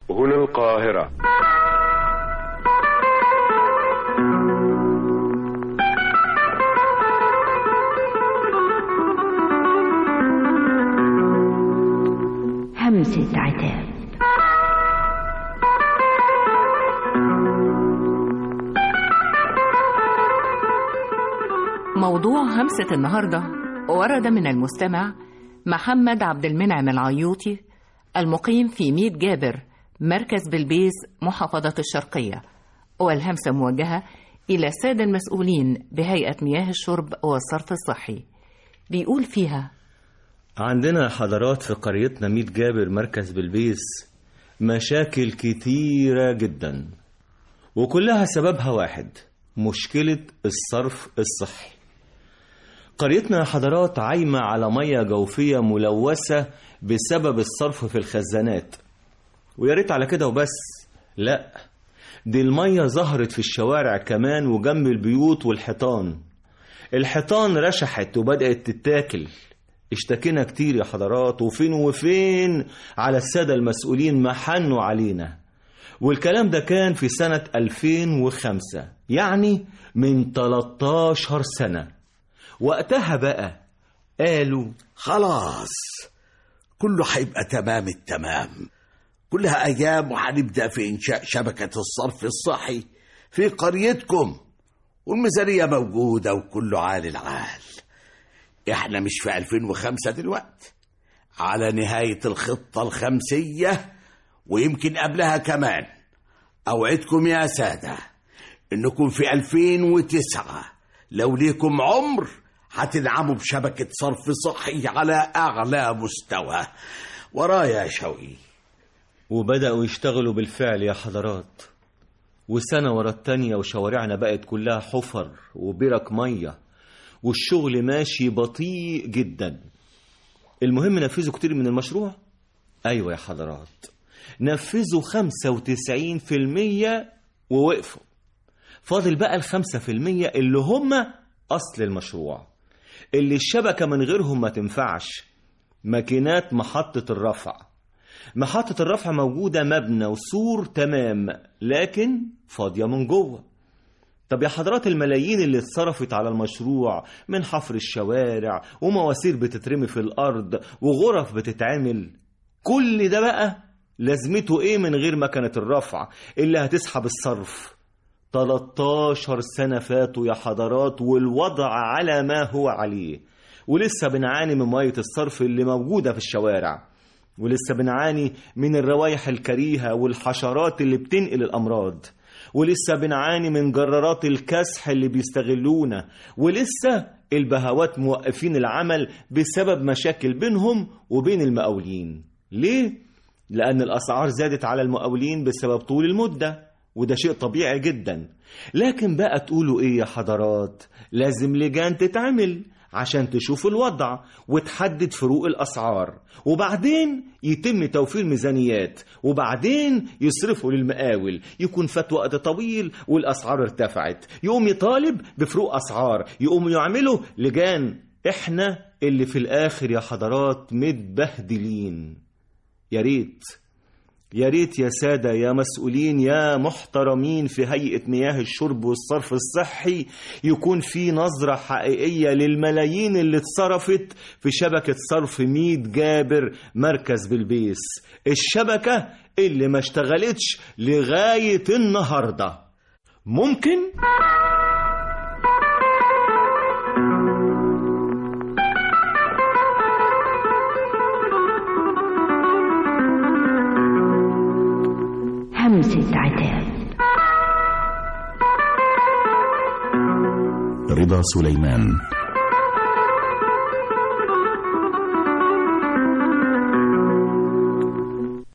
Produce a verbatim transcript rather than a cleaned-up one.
هنا القاهرة. همسة عتاب. موضوع همسة النهاردة ورد من المستمع محمد عبد المنعم العيوطي المقيم في ميت جابر مركز بلبيس محافظة الشرقية، والهمسة موجهة إلى السادة المسؤولين بهيئة مياه الشرب والصرف الصحي. بيقول فيها: عندنا حضرات في قريتنا ميت جابر مركز بلبيس مشاكل كتيرة جدا، وكلها سببها واحد: مشكلة الصرف الصحي. قريتنا حضرات عايمة على مياه جوفية ملوثة بسبب الصرف في الخزانات، وياريت على كده وبس، لا، دي المية ظهرت في الشوارع كمان وجنب البيوت والحيطان. الحيطان رشحت وبدأت تتاكل. اشتكينا كتير يا حضرات، وفين وفين على السادة المسؤولين ما حنوا علينا. والكلام ده كان في سنة ألفين وخمسة، يعني من تلتاشر سنة. وقتها بقى قالوا خلاص كله هيبقى تمام التمام، كلها أيام وهنبدأ في إنشاء شبكة الصرف الصحي في قريتكم، والميزانية موجودة وكله عال العال. إحنا مش في ألفين وخمسة دلوقتي، على نهاية الخطة الخمسية ويمكن قبلها كمان. أوعدكم يا سادة إنكم في ألفين وتسعة لو ليكم عمر هتنعموا بشبكة صرف صحي على أعلى مستوى. ورايا يا شوقي. وبدأوا يشتغلوا بالفعل يا حضرات، وسنة ورا التانية وشوارعنا بقت كلها حفر وبرك مية، والشغل ماشي بطيء جدا. المهم نفذوا كتير من المشروع؟ أيوة يا حضرات، نفذوا خمسة وتسعين في المية ووقفوا. فاضل بقى الخمسة في المية اللي هم أصل المشروع، اللي الشبكة من غيرهم ما تنفعش. ماكينات محطة الرفع. محطة الرفع موجودة، مبنى وسور تمام، لكن فاضية من جوه. طب يا حضرات، الملايين اللي اتصرفت على المشروع من حفر الشوارع ومواسير بتترمي في الأرض وغرف بتتعمل، كل ده بقى لازمته ايه من غير مكنة الرفع اللي هتسحب الصرف؟ تلتاشر سنة فاتوا يا حضرات والوضع على ما هو عليه، ولسه بنعاني من مية الصرف اللي موجودة في الشوارع، ولسه بنعاني من الروايح الكريهة والحشرات اللي بتنقل الأمراض، ولسه بنعاني من جرارات الكسح اللي بيستغلونا، ولسه البهوات موقفين العمل بسبب مشاكل بينهم وبين المقاولين. ليه؟ لأن الأسعار زادت على المقاولين بسبب طول المدة، وده شيء طبيعي جدا. لكن بقى تقولوا ايه يا حضرات؟ لازم لجان تتعمل عشان تشوف الوضع وتحدد فروق الأسعار، وبعدين يتم توفير ميزانيات، وبعدين يصرفوا للمقاول. يكون فات وقت طويل والأسعار ارتفعت، يقوم يطالب بفروق أسعار، يقوم يعملوا لجان. احنا اللي في الآخر يا حضرات متبهدلين. يا ريت يا ريت يا سادة يا مسؤولين يا محترمين في هيئة مياه الشرب والصرف الصحي، يكون في نظرة حقيقية للملايين اللي اتصرفت في شبكة صرف ميت جابر مركز بلبيس، الشبكة اللي ما اشتغلتش لغاية النهاردة. ممكن؟ همسة عتاب. رضا سليمان.